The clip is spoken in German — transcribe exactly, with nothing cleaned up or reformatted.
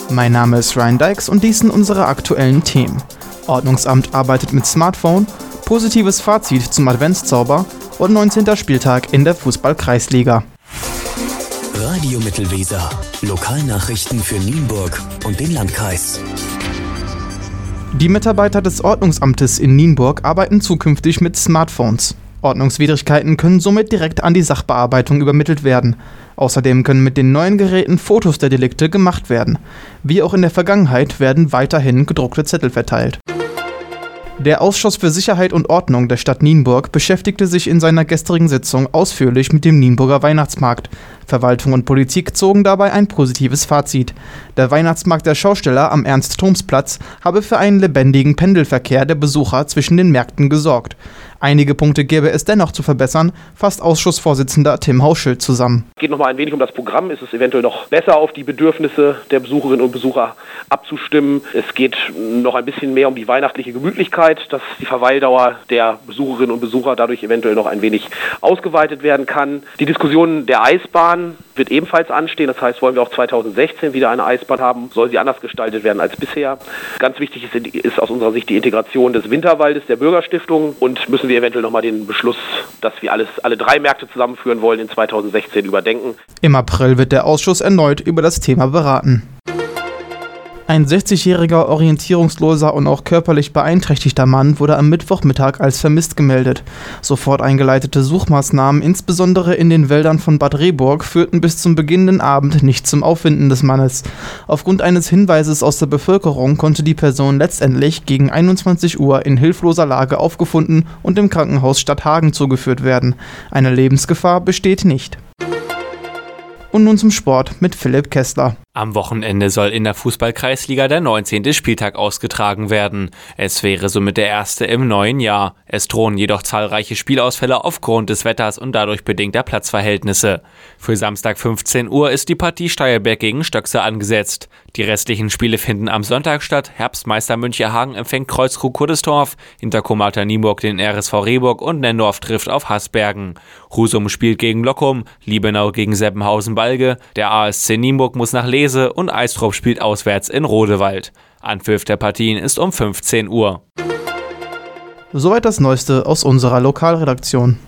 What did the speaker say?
Mein Name ist Ryan Dykes und dies sind unsere aktuellen Themen. Ordnungsamt arbeitet mit Smartphone, positives Fazit zum Adventszauber und neunzehnter Spieltag in der Fußball-Kreisliga. Radio Mittelweser. Lokalnachrichten für Nienburg und den Landkreis. Die Mitarbeiter des Ordnungsamtes in Nienburg arbeiten zukünftig mit Smartphones. Ordnungswidrigkeiten können somit direkt an die Sachbearbeitung übermittelt werden. Außerdem können mit den neuen Geräten Fotos der Delikte gemacht werden. Wie auch in der Vergangenheit werden weiterhin gedruckte Zettel verteilt. Der Ausschuss für Sicherheit und Ordnung der Stadt Nienburg beschäftigte sich in seiner gestrigen Sitzung ausführlich mit dem Nienburger Weihnachtsmarkt. Verwaltung und Politik zogen dabei ein positives Fazit. Der Weihnachtsmarkt der Schausteller am Ernst-Thoms-Platz habe für einen lebendigen Pendelverkehr der Besucher zwischen den Märkten gesorgt. Einige Punkte gäbe es dennoch zu verbessern, fasst Ausschussvorsitzender Tim Hauschild zusammen. Es geht noch mal ein wenig um das Programm. Ist es eventuell noch besser auf die Bedürfnisse der Besucherinnen und Besucher abzustimmen? Es geht noch ein bisschen mehr um die weihnachtliche Gemütlichkeit, dass die Verweildauer der Besucherinnen und Besucher dadurch eventuell noch ein wenig ausgeweitet werden kann. Die Diskussion der Eisbahn wird ebenfalls anstehen. Das heißt, wollen wir auch zweitausendsechzehn wieder eine Eisbahn haben, soll sie anders gestaltet werden als bisher. Ganz wichtig ist, ist aus unserer Sicht die Integration des Winterwaldes der Bürgerstiftung und müssen wir eventuell nochmal den Beschluss, dass wir alles, alle drei Märkte zusammenführen wollen, in zweitausendsechzehn überdenken. Im April wird der Ausschuss erneut über das Thema beraten. Ein sechzigjähriger orientierungsloser und auch körperlich beeinträchtigter Mann wurde am Mittwochmittag als vermisst gemeldet. Sofort eingeleitete Suchmaßnahmen, insbesondere in den Wäldern von Bad Rehburg, führten bis zum beginnenden Abend nicht zum Auffinden des Mannes. Aufgrund eines Hinweises aus der Bevölkerung konnte die Person letztendlich gegen einundzwanzig Uhr in hilfloser Lage aufgefunden und im Krankenhaus Stadthagen zugeführt werden. Eine Lebensgefahr besteht nicht. Und nun zum Sport mit Philipp Kessler. Am Wochenende soll in der Fußball-Kreisliga der neunzehnte Spieltag ausgetragen werden. Es wäre somit der erste im neuen Jahr. Es drohen jedoch zahlreiche Spielausfälle aufgrund des Wetters und dadurch bedingter Platzverhältnisse. Für Samstag fünfzehn Uhr ist die Partie Steierberg gegen Stöckse angesetzt. Die restlichen Spiele finden am Sonntag statt. Herbstmeister Münchehagen empfängt Kreuzkrug Kuddesdorf, Interkomata Nienburg den R S V Rehburg und Nendorf trifft auf Hasbergen. Husum spielt gegen Lockum, Liebenau gegen Seppenhausen-Balge, der A S C Nienburg muss nach Lese und Eistrop spielt auswärts in Rodewald. Anpfiff der Partien ist um fünfzehn Uhr. Soweit das Neueste aus unserer Lokalredaktion.